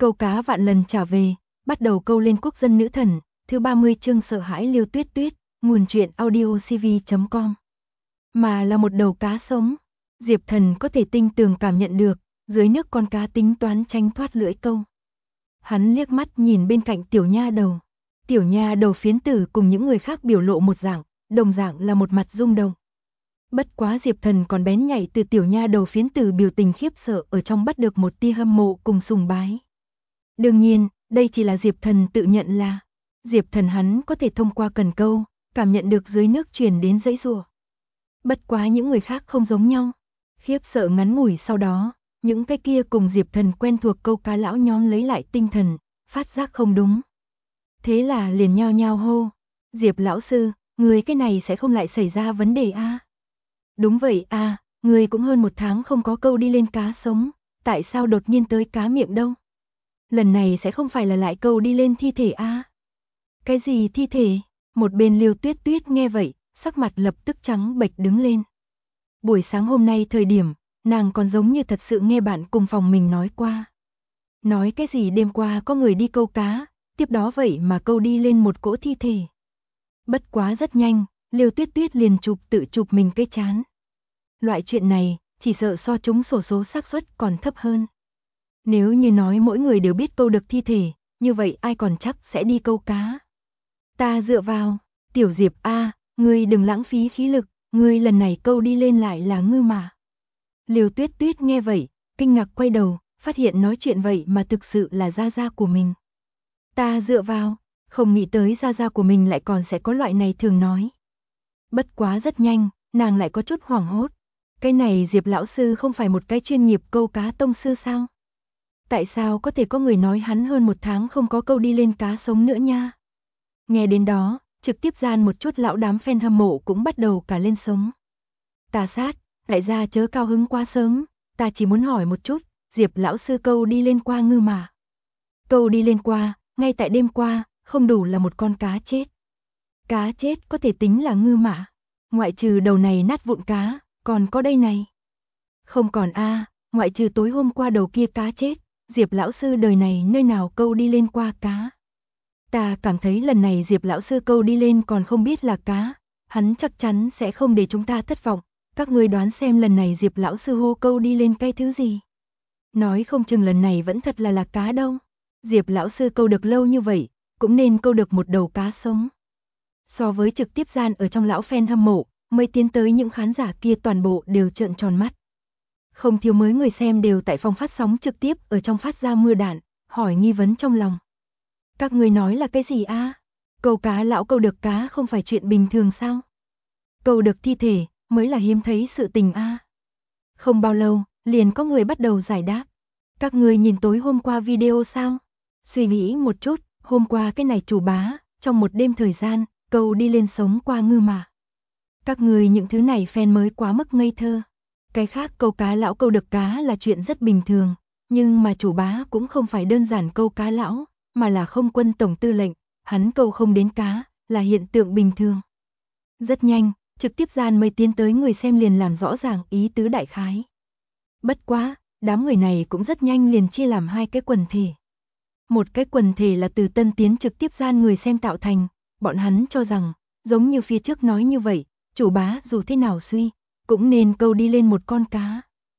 Câu cá vạn lần trả về, bắt đầu câu lên quốc dân nữ thần, thứ 30 chương sợ hãi Liêu Tuyết Tuyết, nguồn truyện audiocv.com. Mà là một đầu cá sống, Diệp Thần có thể tinh tường cảm nhận được, dưới nước con cá tính toán tránh thoát lưỡi câu. Hắn liếc mắt nhìn bên cạnh tiểu nha đầu phiến tử cùng những người khác biểu lộ một dạng, đồng dạng là một mặt rung động. Bất quá Diệp Thần còn bén nhạy từ tiểu nha đầu phiến tử biểu tình khiếp sợ ở trong bắt được một tia hâm mộ cùng sùng bái. Đương nhiên, đây chỉ là Diệp Thần tự nhận là. Diệp Thần hắn có thể thông qua cần câu, cảm nhận được dưới nước truyền đến dãy rùa. Bất quá những người khác không giống nhau. Khiếp sợ ngắn ngủi sau đó, những cái kia cùng Diệp Thần quen thuộc câu cá lão nhóm lấy lại tinh thần, phát giác không đúng. Thế là liền nhao nhao hô, Diệp lão sư, người cái này sẽ không lại xảy ra vấn đề a? Đúng vậy a, người cũng hơn 1 tháng không có câu đi lên cá sống, tại sao đột nhiên tới cá miệng đâu? Lần này sẽ không phải là lại câu đi lên thi thể a? Cái gì thi thể? Một bên Liêu Tuyết Tuyết nghe vậy, sắc mặt lập tức trắng bệch đứng lên. Buổi sáng hôm nay thời điểm, nàng còn giống như thật sự nghe bạn cùng phòng mình nói qua. Nói cái gì đêm qua có người đi câu cá, tiếp đó vậy mà câu đi lên một cỗ thi thể. Bất quá rất nhanh, Liêu Tuyết Tuyết liền tự chụp mình cái trán. Loại chuyện này, chỉ sợ so trúng xổ số xác suất còn thấp hơn. Nếu như nói mỗi người đều biết câu được thi thể, như vậy ai còn chắc sẽ đi câu cá. Ta dựa vào, tiểu Diệp a, ngươi đừng lãng phí khí lực, ngươi lần này câu đi lên lại là ngư mà. Liêu Tuyết Tuyết nghe vậy, kinh ngạc quay đầu, phát hiện nói chuyện vậy mà thực sự là gia gia của mình. Ta dựa vào, không nghĩ tới gia gia của mình lại còn sẽ có loại này thường nói. Bất quá rất nhanh, nàng lại có chút hoảng hốt. Cái này Diệp lão sư không phải một cái chuyên nghiệp câu cá tông sư sao? Tại sao có thể có người nói hắn hơn 1 tháng không có câu đi lên cá sống nữa nha? Nghe đến đó, trực tiếp gian một chút lão đám fan hâm mộ cũng bắt đầu cả lên sống. Tà sát, đại gia chớ cao hứng quá sớm, ta chỉ muốn hỏi một chút, Diệp lão sư câu đi lên qua ngư mà. Câu đi lên qua, ngay tại đêm qua, không đủ là một con cá chết. Cá chết có thể tính là ngư mã, ngoại trừ đầu này nát vụn cá, còn có đây này. Không còn a, ngoại trừ tối hôm qua đầu kia cá chết, Diệp lão sư đời này nơi nào câu đi lên qua cá. Ta cảm thấy lần này Diệp lão sư câu đi lên còn không biết là cá, hắn chắc chắn sẽ không để chúng ta thất vọng. Các ngươi đoán xem lần này Diệp lão sư hô câu đi lên cái thứ gì? Nói không chừng lần này vẫn thật là cá đâu. Diệp lão sư câu được lâu như vậy, cũng nên câu được một đầu cá sống. So với trực tiếp gian ở trong lão fan hâm mộ, mới tiến tới những khán giả kia toàn bộ đều trợn tròn mắt. Không thiếu mới người xem đều tại phòng phát sóng trực tiếp ở trong phát ra mưa đạn, hỏi nghi vấn trong lòng. Các người nói là cái gì a? Câu cá lão câu được cá không phải chuyện bình thường sao? Câu được thi thể mới là hiếm thấy sự tình a. Không bao lâu, liền có người bắt đầu giải đáp. Các người nhìn tối hôm qua video sao? Suy nghĩ một chút, hôm qua cái này chủ bá, trong một đêm thời gian, câu đi lên sống qua ngư mà. Các người những thứ này fan mới quá mức ngây thơ. Cái khác câu cá lão câu được cá là chuyện rất bình thường, nhưng mà chủ bá cũng không phải đơn giản câu cá lão, mà là không quân tổng tư lệnh, hắn câu không đến cá, là hiện tượng bình thường. Rất nhanh, trực tiếp gian mới tiến tới người xem liền làm rõ ràng ý tứ đại khái. Bất quá, đám người này cũng rất nhanh liền chia làm 2 cái quần thể. Một cái quần thể là từ tân tiến trực tiếp gian người xem tạo thành, bọn hắn cho rằng, giống như phía trước nói như vậy, chủ bá dù thế nào suy, cũng nên câu đi lên một con cá.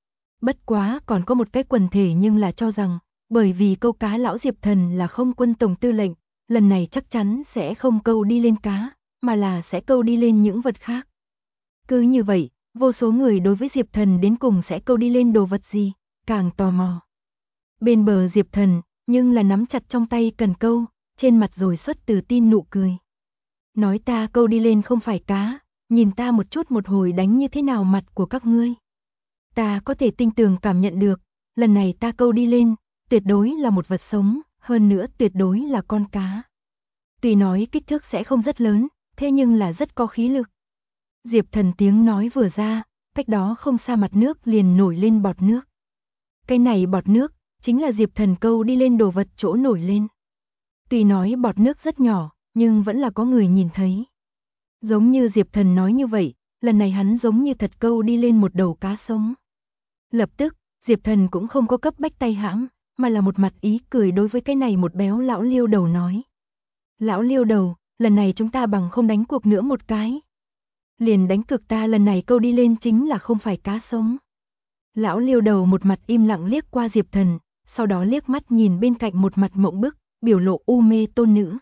Bất quá còn có một cái quần thể nhưng là cho rằng, bởi vì câu cá lão Diệp Thần là không quân tổng tư lệnh, lần này chắc chắn sẽ không câu đi lên cá, mà là sẽ câu đi lên những vật khác. Cứ như vậy, vô số người đối với Diệp Thần đến cùng sẽ câu đi lên đồ vật gì, càng tò mò. Bên bờ Diệp Thần, nhưng là nắm chặt trong tay cần câu, trên mặt rồi xuất từ tin nụ cười. Nói ta câu đi lên không phải cá, nhìn ta một chút một hồi đánh như thế nào mặt của các ngươi. Ta có thể tinh tường cảm nhận được, lần này ta câu đi lên, tuyệt đối là một vật sống, hơn nữa tuyệt đối là con cá. Tuy nói kích thước sẽ không rất lớn, thế nhưng là rất có khí lực. Diệp Thần tiếng nói vừa ra, cách đó không xa mặt nước liền nổi lên bọt nước. Cái này bọt nước, chính là Diệp Thần câu đi lên đồ vật chỗ nổi lên. Tuy nói bọt nước rất nhỏ, nhưng vẫn là có người nhìn thấy. Giống như Diệp Thần nói như vậy, lần này hắn giống như thật câu đi lên một đầu cá sống. Lập tức, Diệp Thần cũng không có cấp bách tay hãm, mà là một mặt ý cười đối với cái này một béo lão liêu đầu nói. Lão liêu đầu, lần này chúng ta bằng không đánh cuộc nữa một cái. Liền đánh cược ta lần này câu đi lên chính là không phải cá sống. Lão liêu đầu một mặt im lặng liếc qua Diệp Thần, sau đó liếc mắt nhìn bên cạnh một mặt mộng bức, biểu lộ u mê tôn nữ.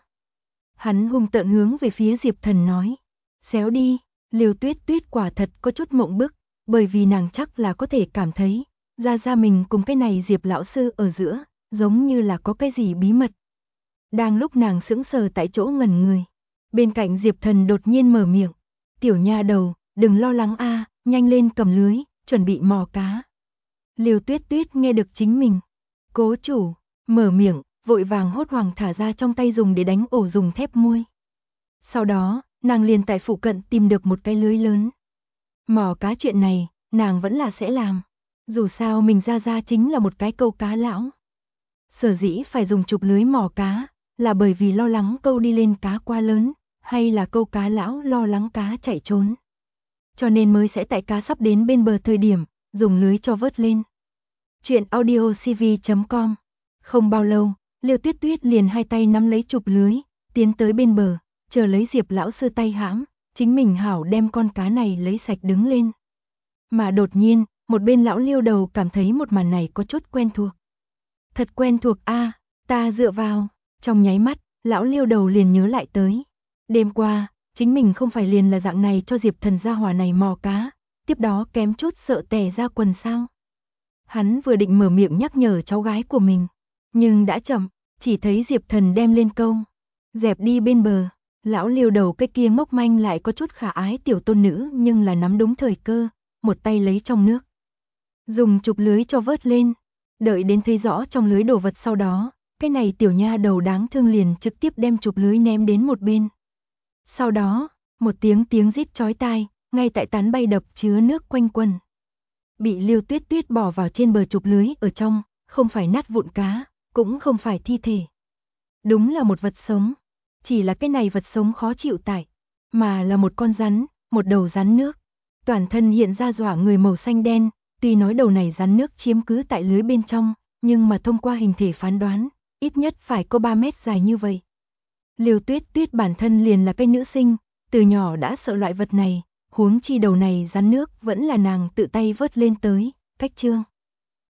Hắn hung tợn hướng về phía Diệp Thần nói, xéo đi. Liêu Tuyết Tuyết quả thật có chút mộng bức, bởi vì nàng chắc là có thể cảm thấy, ra mình cùng cái này Diệp lão sư ở giữa, giống như là có cái gì bí mật. Đang lúc nàng sững sờ tại chỗ ngẩn người, bên cạnh Diệp Thần đột nhiên mở miệng, tiểu nha đầu, đừng lo lắng a, nhanh lên cầm lưới, chuẩn bị mò cá. Liêu Tuyết Tuyết nghe được chính mình, cố chủ, mở miệng, vội vàng hốt hoảng thả ra trong tay dùng để đánh ổ dùng thép muôi. Sau đó, nàng liền tại phụ cận tìm được một cái lưới lớn. Mò cá chuyện này, nàng vẫn là sẽ làm. Dù sao mình ra chính là một cái câu cá lão. Sở dĩ phải dùng chụp lưới mò cá, là bởi vì lo lắng câu đi lên cá quá lớn, hay là câu cá lão lo lắng cá chạy trốn. Cho nên mới sẽ tại cá sắp đến bên bờ thời điểm, dùng lưới cho vớt lên. Chuyện audiocv.com. Không bao lâu, Liêu Tuyết Tuyết liền hai tay nắm lấy chụp lưới, tiến tới bên bờ, chờ lấy Diệp lão sư tay hãm, chính mình hảo đem con cá này lấy sạch đứng lên. Mà đột nhiên, một bên lão Liêu đầu cảm thấy một màn này có chút quen thuộc. Thật quen thuộc a, ta dựa vào, trong nháy mắt, lão Liêu đầu liền nhớ lại tới. Đêm qua, chính mình không phải liền là dạng này cho Diệp Thần gia hỏa này mò cá, tiếp đó kém chút sợ tè ra quần sao. Hắn vừa định mở miệng nhắc nhở cháu gái của mình, nhưng đã chậm, chỉ thấy Diệp Thần đem lên câu, dẹp đi bên bờ. Lão Liêu đầu cái kia ngốc manh lại có chút khả ái tiểu tôn nữ nhưng là nắm đúng thời cơ, một tay lấy trong nước. Dùng chụp lưới cho vớt lên, đợi đến thấy rõ trong lưới đồ vật sau đó, cái này tiểu nha đầu đáng thương liền trực tiếp đem chụp lưới ném đến một bên. Sau đó, một tiếng rít chói tai, ngay tại tán bay đập chứa nước quanh quần. Bị Liêu Tuyết Tuyết bỏ vào trên bờ chụp lưới ở trong, không phải nát vụn cá, cũng không phải thi thể. Đúng là một vật sống. Chỉ là cái này vật sống khó chịu tại, mà là một con rắn, một đầu rắn nước. Toàn thân hiện ra dọa người màu xanh đen, tuy nói đầu này rắn nước chiếm cứ tại lưới bên trong, nhưng mà thông qua hình thể phán đoán, ít nhất phải có 3 mét dài như vậy. Liêu Tuyết Tuyết bản thân liền là cái nữ sinh, từ nhỏ đã sợ loại vật này, huống chi đầu này rắn nước vẫn là nàng tự tay vớt lên tới, cách chương.